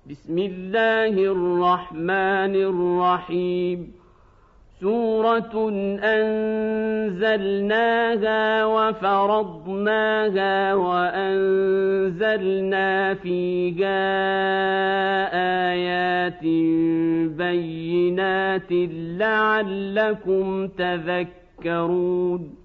بسم الله الرحمن الرحيم سورة أنزلناها وفرضناها وأنزلنا فيها آيات بينات لعلكم تذكرون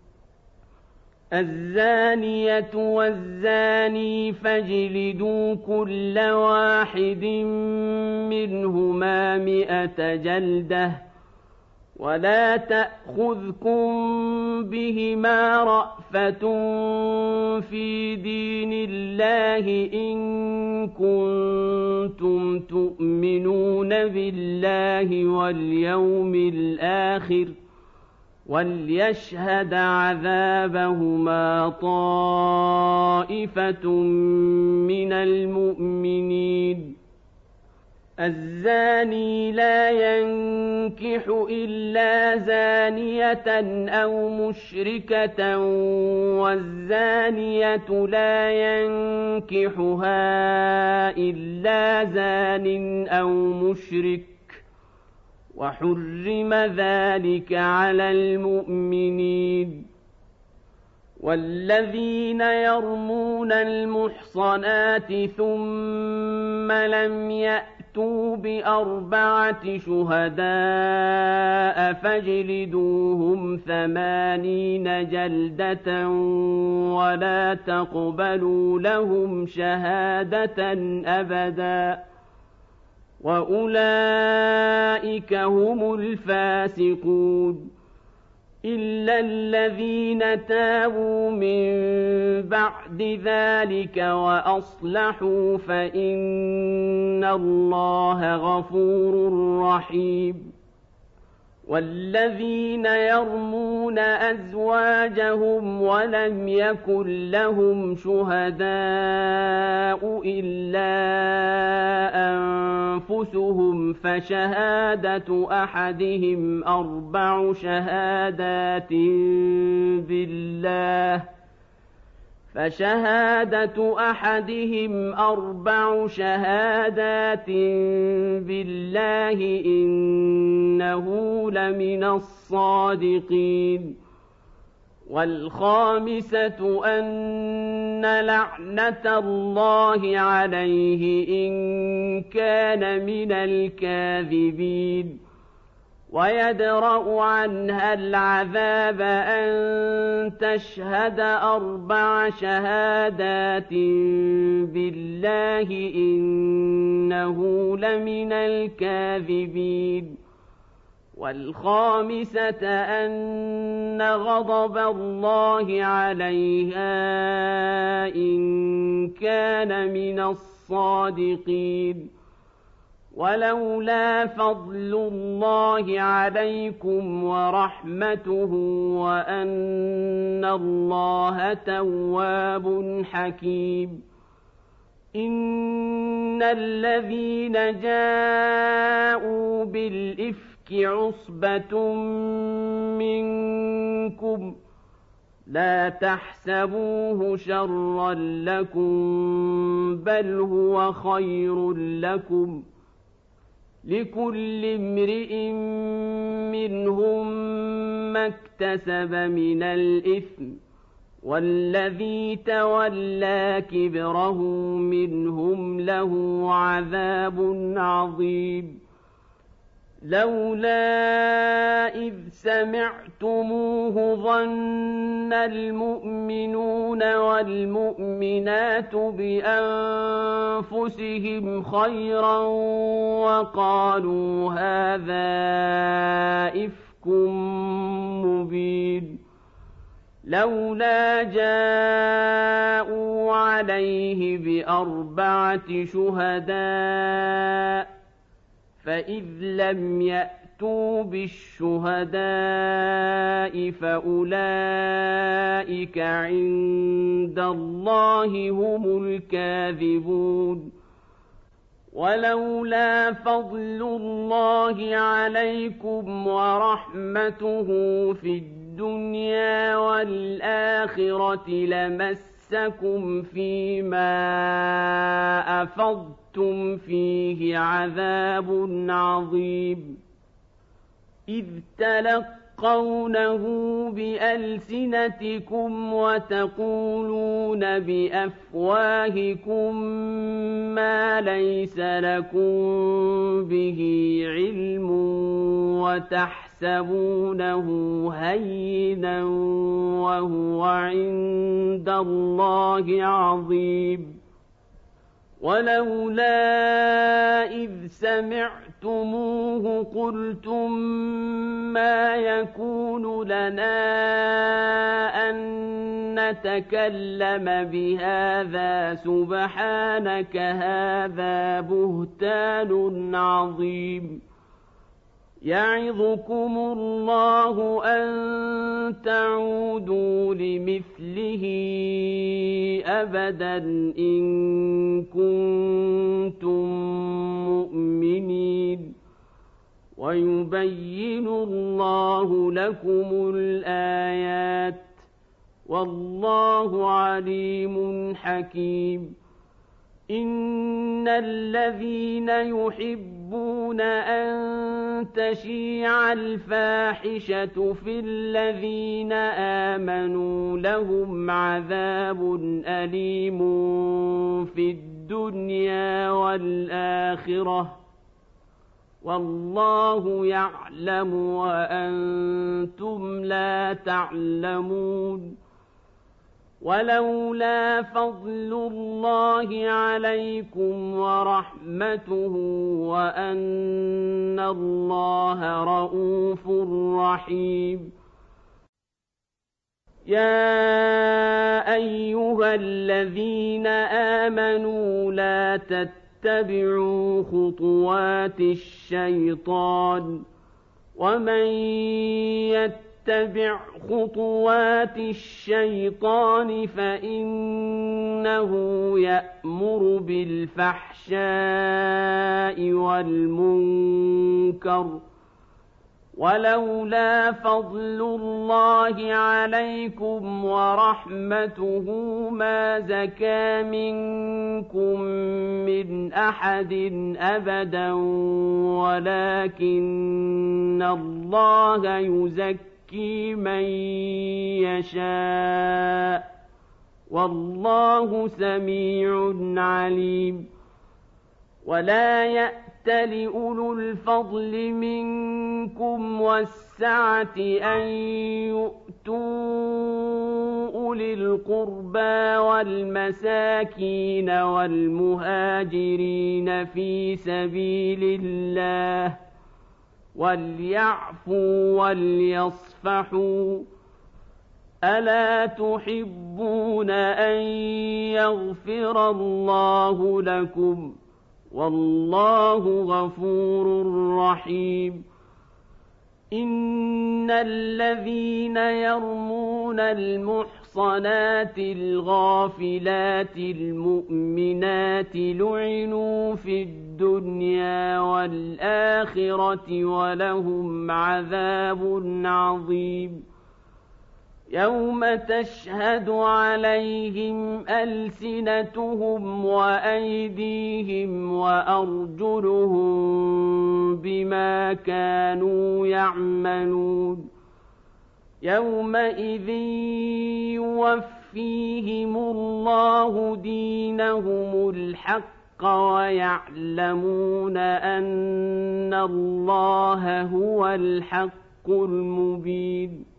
الزانية والزاني فاجلدوا كل واحد منهما 100 جلدة ولا تأخذكم بهما رأفة في دين الله إن كنتم تؤمنون بالله واليوم الآخر وليشهد عذابهما طائفة من المؤمنين الزاني لا ينكح إلا زانية أو مشركة والزانية لا ينكحها إلا زان أو مشرك وحرم ذلك على المؤمنين والذين يرمون المحصنات ثم لم يأتوا ب4 شهداء فاجلدوهم 80 جلدة ولا تقبلوا لهم شهادة أبدا وأولئك هم الفاسقون إلا الذين تابوا من بعد ذلك وأصلحوا فإن الله غفور رحيم والذين يرمون أزواجهم ولم يكن لهم شهداء إلا أنفسهم فشهادة أحدهم 4 شهادات بالله إنه لمن الصادقين والخامسة أن لعنة الله عليه إن كان من الكاذبين ويدرأ عنها العذاب أن تشهد 4 شهادات بالله إنه لمن الكاذبين والخامسة أن غضب الله عليها إن كان من الصادقين ولولا فضل الله عليكم ورحمته وأن الله تواب حكيم إن الذين جاءوا بالإفك عصبة منكم لا تحسبوه شرا لكم بل هو خير لكم لكل امرئ منهم ما اكتسب من الإثم والذي تولى كبره منهم له عذاب عظيم لولا إذ سمعتموه ظن المؤمنون والمؤمنات بأنفسهم خيرا وقالوا هذا إفك مبين لولا جاءوا عليه ب4 شهداء فإذ لم يأتوا بالشهداء فأولئك عند الله هم الكاذبون ولولا فضل الله عليكم ورحمته في الدنيا والآخرة مسكم فيما أفضتم فيه عذاب عظيم إذ تلقونه بألسنتكم وتقولون بأفواهكم ما ليس لكم به علم وتحسبونه هينا وهو عند الله عظيم ولولا إذ سمعتموه قلتم ما يكون لنا أن نتكلم بهذا سبحانك هذا بهتان عظيم يعظكم الله أن تعودوا لمثله أبدا إن كنتم مؤمنين ويبين الله لكم الآيات والله عليم حكيم إن الذين يحبون أن تشيع الفاحشة في الذين آمنوا لهم عذاب أليم في الدنيا والآخرة والله يعلم وأنتم لا تعلمون ولولا فضل الله عليكم ورحمته وأن الله رءوف رحيم يا أيها الذين آمنوا لا تتبعوا خطوات الشيطان ومن يتبع خطوات الشيطان فإنه يأمر بالفحشاء والمنكر ولولا فضل الله عليكم ورحمته ما زكى منكم من أحد أبدا ولكن الله يزكي من يشاء والله سميع عليم ولا يأتل أولو الفضل منكم والسعة أن يؤتوا أولي القربى والمساكين والمهاجرين في سبيل الله وليعفوا وليصفحوا ألا تحبون أن يغفر الله لكم والله غفور رحيم إن الذين يرمون المحصنات الغافلات المؤمنات لعنوا في الدنيا والآخرة ولهم عذاب عظيم يوم تشهد عليهم ألسنتهم وأيديهم وأرجلهم بما كانوا يعملون يومئذ يوفيهم الله دينهم الحق ويعلمون أن الله هو الحق المبين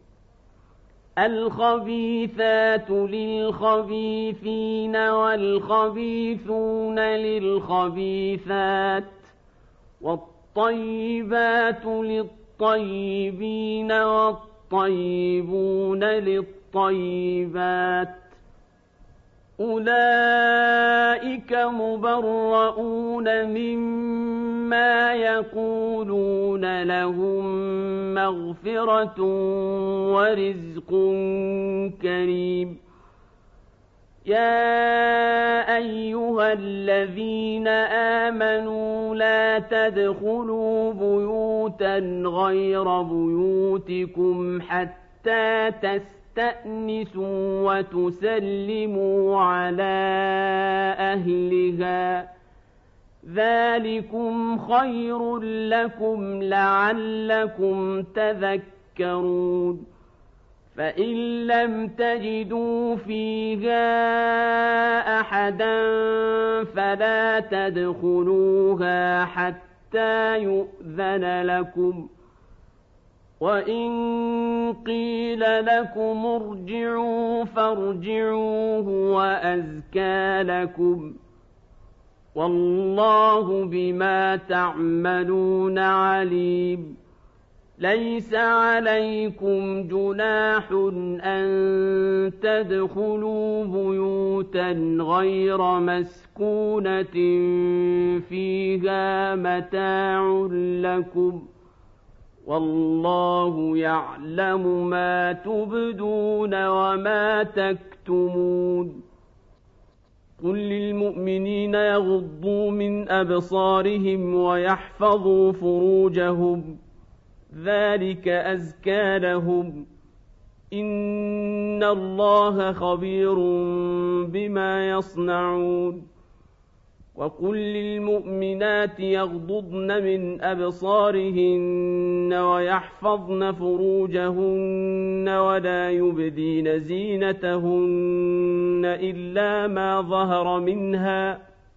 الخبيثات للخبيثين والخبيثون للخبيثات والطيبات للطيبين والطيبون للطيبات أولئك مبرؤون مما يقولون لهم مغفرة ورزق كريم يا أيها الذين آمنوا لا تدخلوا بيوتا غير بيوتكم حتى تستأذنوا تستأنسوا وتسلموا على أهلها ذلكم خير لكم لعلكم تذكرون فإن لم تجدوا فيها أحدا فلا تدخلوها حتى يؤذن لكم وإن قيل لكم ارجعوا فارجعوا هو أزكى لكم والله بما تعملون عليم ليس عليكم جناح أن تدخلوا بيوتا غير مسكونة فيها متاع لكم والله يعلم ما تبدون وما تكتمون قل للمؤمنين يغضوا من أبصارهم ويحفظوا فروجهم ذلك أزكى لهم إن الله خبير بما يصنعون وقل للمؤمنات يغضضن من أبصارهن ويحفظن فروجهن ولا يبدين زينتهن إلا ما ظهر منها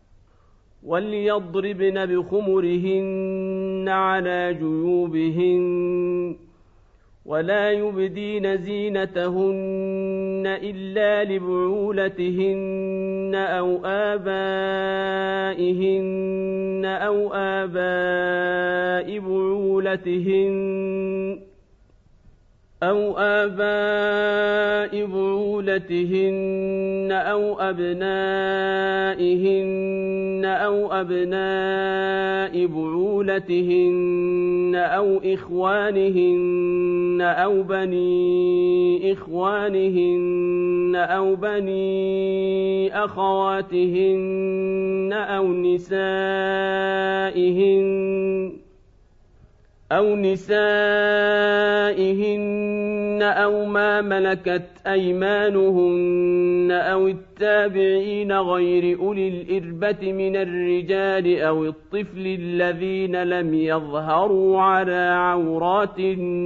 وليضربن بخمرهن على جيوبهن ولا يبدين زينتهن إلا لبعولتهن أو آبائهن أو آباء بعولتهن أو أبنائهن أو أبناء بعولتهن أو إخوانهن أو بني إخوانهن أو بني أخواتهن أو نسائهن أو ما ملكت أيمانهن أو التابعين غير أولي الإربة من الرجال أو الطفل الذين لم يظهروا على عورات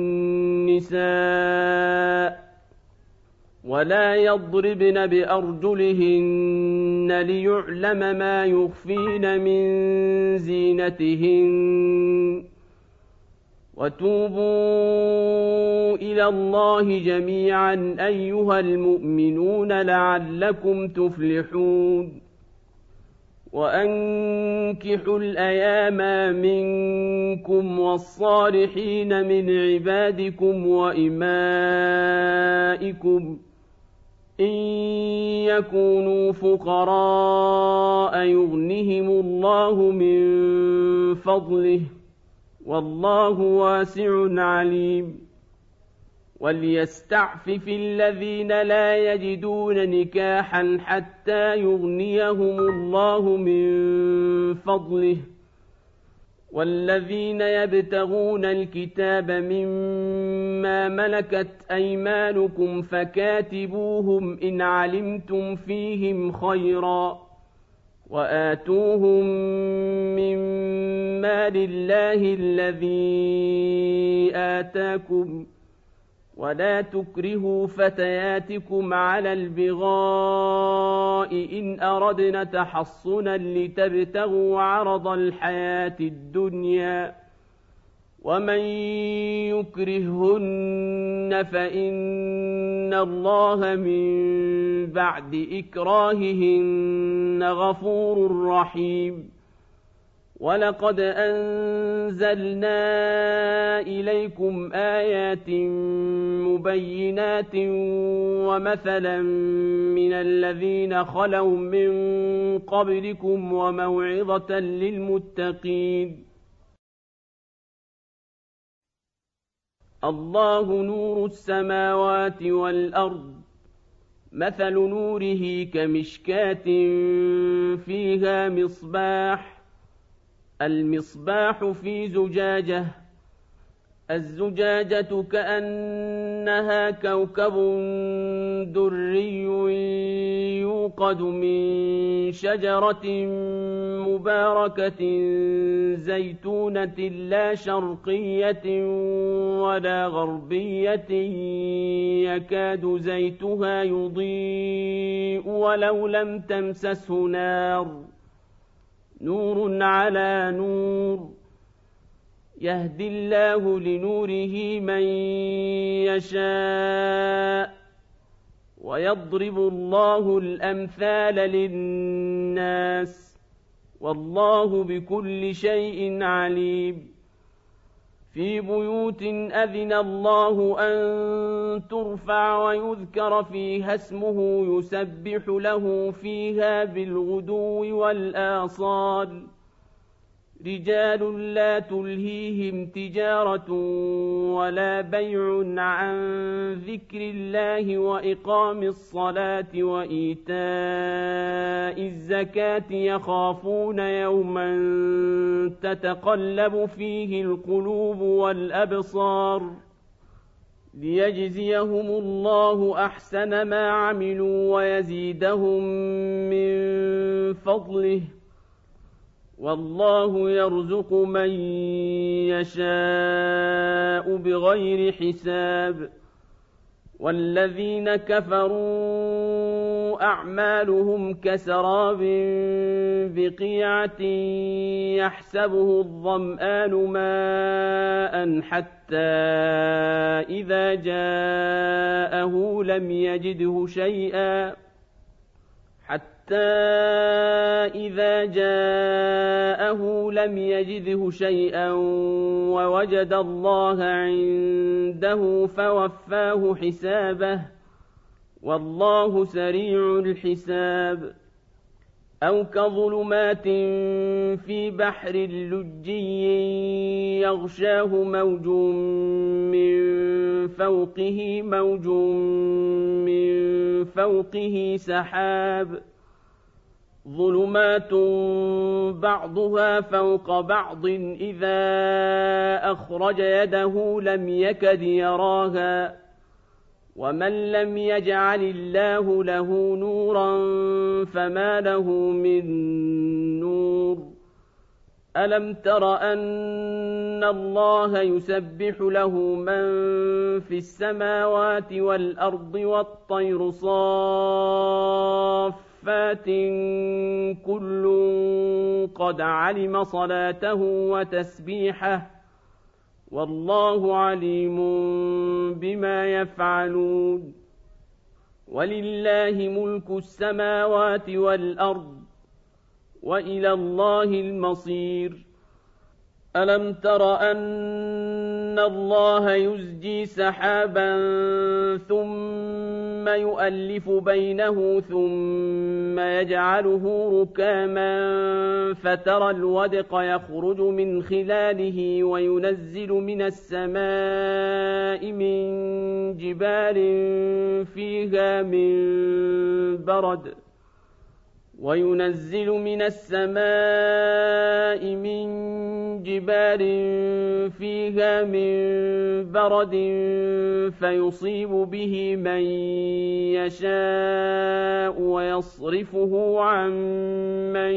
النساء ولا يضربن بأرجلهن ليعلم ما يخفين من زينتهن وتوبوا إلى الله جميعا أيها المؤمنون لعلكم تفلحون وأنكحوا الأيام منكم والصالحين من عبادكم وإمائكم إن يكونوا فقراء يغنهم الله من فضله والله واسع عليم وليستعفف الذين لا يجدون نكاحا حتى يغنيهم الله من فضله والذين يبتغون الكتاب مما ملكت أيمانكم فكاتبوهم إن علمتم فيهم خيرا وآتوهم من مال الله الذي آتاكم ولا تكرهوا فتياتكم على البغاء إن أردنا تحصنا لتبتغوا عرض الحياة الدنيا ومن يكرههن فإن الله من بعد إكراههن غفور رحيم ولقد أنزلنا إليكم آيات مبينات ومثلا من الذين خلوا من قبلكم وموعظة للمتقين الله نور السماوات والأرض مثل نوره كمشكاة فيها مصباح المصباح في زجاجة الزجاجة كأنها كوكب دري يوقد من شجرة مباركة زيتونة لا شرقية ولا غربية يكاد زيتها يضيء ولو لم تمسسه نار نور على نور يهدي الله لنوره من يشاء ويضرب الله الأمثال للناس والله بكل شيء عليم في بيوت أذن الله أن ترفع ويذكر فيها اسمه يسبح له فيها بالغدو والآصال رجال لا تلهيهم تجارة ولا بيع عن ذكر الله وإقام الصلاة وإيتاء الزكاة يخافون يوما تتقلب فيه القلوب والأبصار ليجزيهم الله أحسن ما عملوا ويزيدهم من فضله والله يرزق من يشاء بغير حساب والذين كفروا أعمالهم كسراب بقيعة يحسبه الظمآن ماء حتى إذا جاءه لم يجده شيئا ووجد الله عنده فوفاه حسابه والله سريع الحساب أو كظلمات في بحر لجي يغشاه موج من فوقه سحاب ظلمات بعضها فوق بعض إذا أخرج يده لم يكد يراها ومن لم يجعل الله له نورا فما له من نور ألم تر أن الله يسبح له من في السماوات والأرض والطير صافات كل قد علم صلاته وتسبيحه والله عليم بما يفعلون ولله ملك السماوات والأرض وإلى الله المصير ألم تر أن الله يزجي سحابا ثم يؤلف بينه ثم يجعله ركاما فترى الودق يخرج من خلاله وينزل من السماء من جبال فيها من برد فيصيب به من يشاء ويصرفه عن من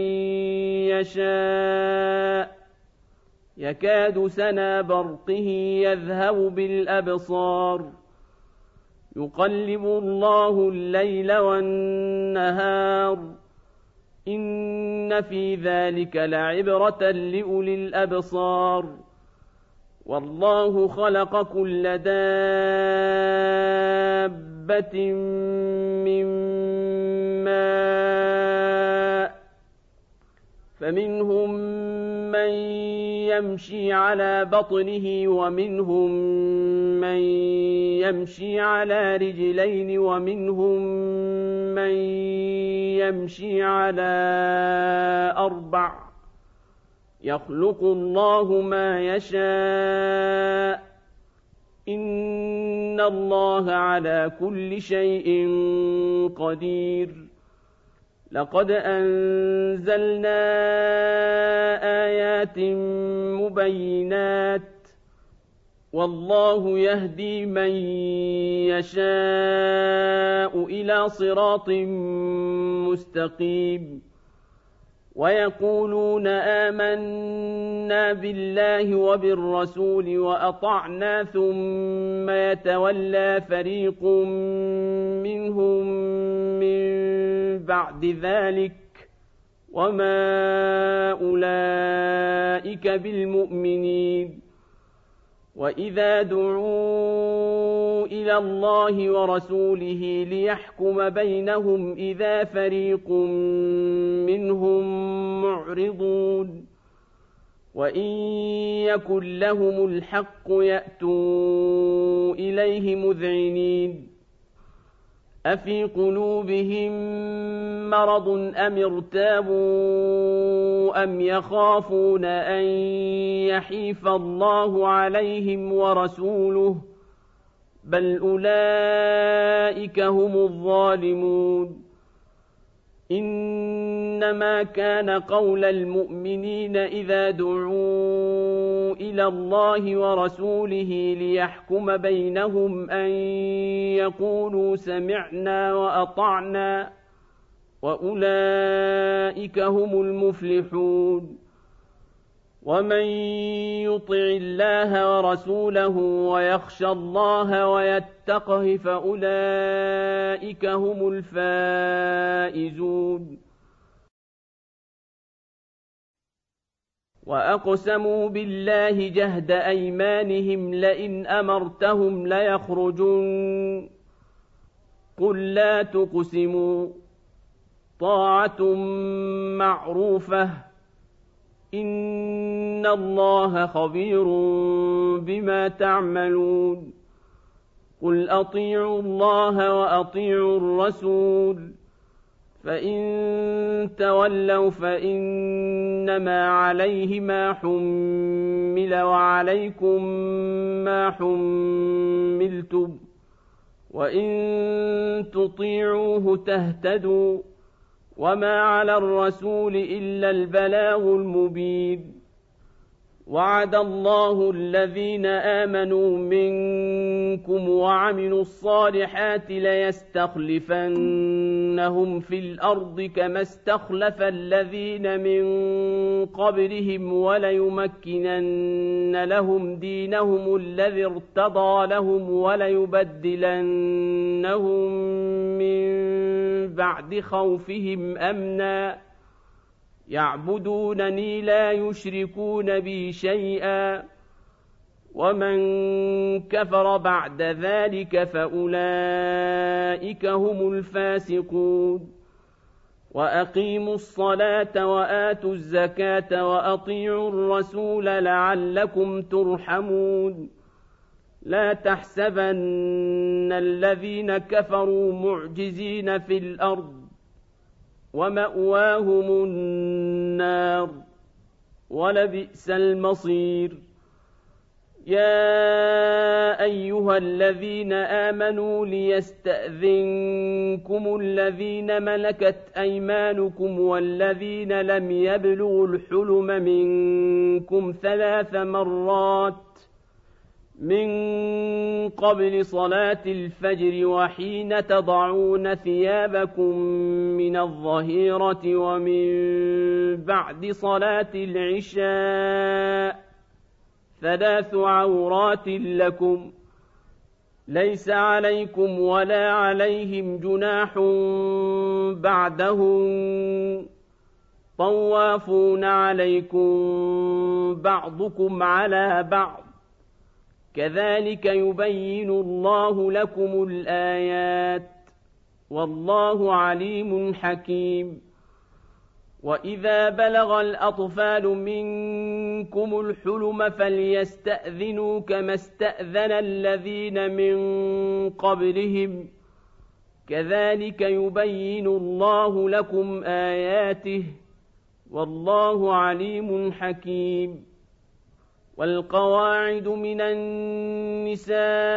يشاء يكاد سنا برقه يذهب بالأبصار يقلب الله الليل والنهار إن في ذلك لعبرة لأولي الأبصار والله خلق كل دابة من ماء فمنهم من يمشي على بطنه ومنهم من يمشي على رجلين ومنهم من يمشي على أربع يخلق الله ما يشاء إن الله على كل شيء قدير لقد أنزلنا آيات مبينات والله يهدي من يشاء إلى صراط مستقيم ويقولون آمنا بالله وبالرسول وأطعنا ثم يتولى فريق منهم من بعد ذلك وما أولئك بالمؤمنين وإذا دعوا إلى الله ورسوله ليحكم بينهم إذا فريق منهم معرضون وإن يكن لهم الحق يأتوا إليه مذعنين أفي قلوبهم مرض أم ارتابوا أم يخافون أن يحيف الله عليهم ورسوله بل أولئك هم الظالمون إنما كان قول المؤمنين إذا دعوا إلى الله ورسوله ليحكم بينهم أن يقولوا سمعنا وأطعنا وأولئك هم المفلحون ومن يطع الله ورسوله ويخشى الله ويتقه فأولئك هم الفائزون وأقسموا بالله جهد أيمانهم لئن أمرتهم ليخرجون قل لا تقسموا طاعة معروفة إن الله خبير بما تعملون قل أطيعوا الله وأطيعوا الرسول فإن تولوا فإنما عليه ما حمل وعليكم ما حملتم وإن تطيعوه تهتدوا وما على الرسول إلا البلاغ المبين وعد الله الذين آمنوا منكم وعملوا الصالحات ليستخلفنهم في الأرض كما استخلف الذين من قبلهم وليمكنن لهم دينهم الذي ارتضى لهم وليبدلنهم من بعد خوفهم أمنا يعبدونني لا يشركون بي شيئا ومن كفر بعد ذلك فأولئك هم الفاسقون وأقيموا الصلاة وآتوا الزكاة وأطيعوا الرسول لعلكم ترحمون لا تحسبن الذين كفروا معجزين في الأرض ومأواهم النار ولبئس المصير يا أيها الذين آمنوا ليستأذنكم الذين ملكت أيمانكم والذين لم يبلغوا الحلم منكم 3 مرات من قبل صلاة الفجر وحين تضعون ثيابكم من الظهيرة ومن بعد صلاة العشاء 3 عورات لكم ليس عليكم ولا عليهم جناح بعدهم طوافون عليكم بعضكم على بعض كذلك يبين الله لكم الآيات والله عليم حكيم وإذا بلغ الأطفال منكم الحلم فليستأذنوا كما استأذن الذين من قبلهم كذلك يبين الله لكم آياته والله عليم حكيم والقواعد من النساء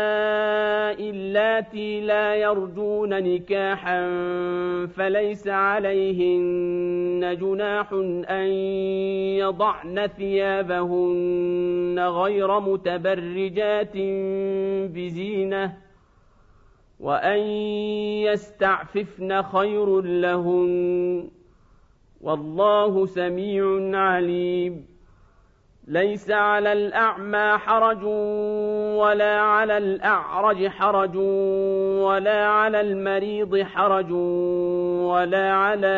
اللاتي لا يرجون نكاحا فليس عليهن جناح أن يضعن ثيابهن غير متبرجات بزينة وأن يستعففن خير لهن والله سميع عليم ليس على الأعمى حرج ولا على الأعرج حرج ولا على المريض حرج ولا على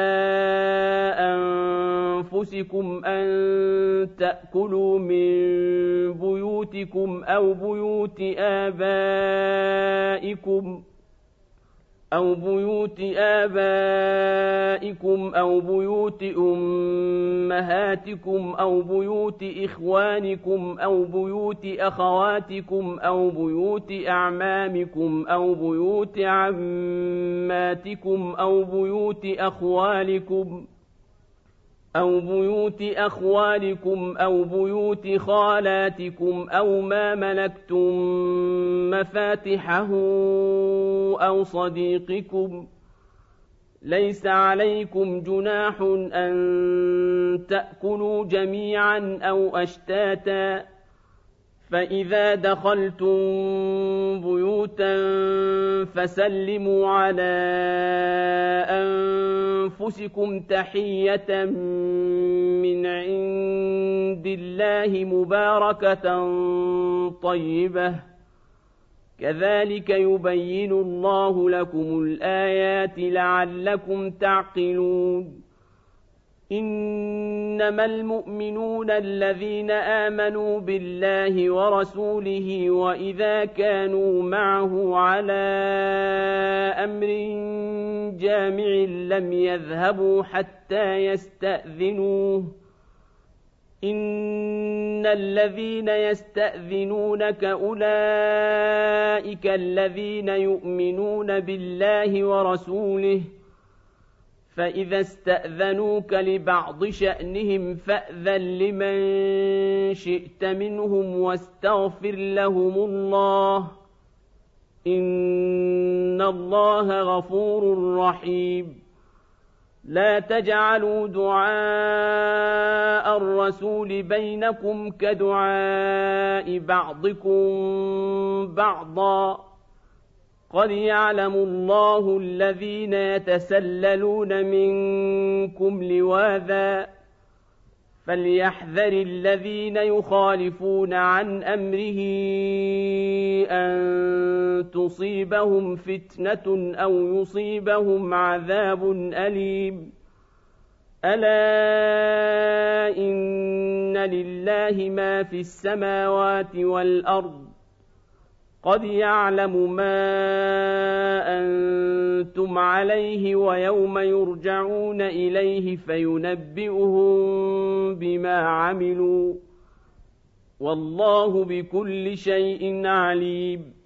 أنفسكم أن تأكلوا من بيوتكم أو بيوت آبائكم أو بيوت أمهاتكم أو بيوت إخوانكم أو بيوت أخواتكم أو بيوت أعمامكم أو بيوت عماتكم أو بيوت أخوالكم أو بيوت خالاتكم أو ما ملكتم مفاتحه أو صديقكم ليس عليكم جناح أن تأكلوا جميعا أو أشتاتا فإذا دخلتم بيوتا فسلموا على أنفسكم تحية من عند الله مباركة طيبة كذلك يبين الله لكم الآيات لعلكم تعقلون إنما المؤمنون الذين آمنوا بالله ورسوله وإذا كانوا معه على أمر جامع لم يذهبوا حتى يستأذنوه إن الذين يستأذنونك أولئك الذين يؤمنون بالله ورسوله فإذا استأذنوك لبعض شأنهم فأذن لمن شئت منهم واستغفر لهم الله إن الله غفور رحيم لا تجعلوا دعاء الرسول بينكم كدعاء بعضكم بعضا قد يعلم الله الذين يتسللون منكم لواذا فليحذر الذين يخالفون عن أمره أن تصيبهم فتنة أو يصيبهم عذاب أليم ألا إن لله ما في السماوات والأرض قد يعلم ما أنتم عليه ويوم يرجعون إليه فينبئهم بما عملوا والله بكل شيء عليم